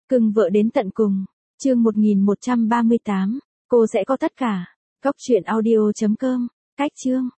Cưng vợ đến tận cùng. Chương 1138. Cô sẽ có tất cả. Cóc truyện audio.com. Cách chương.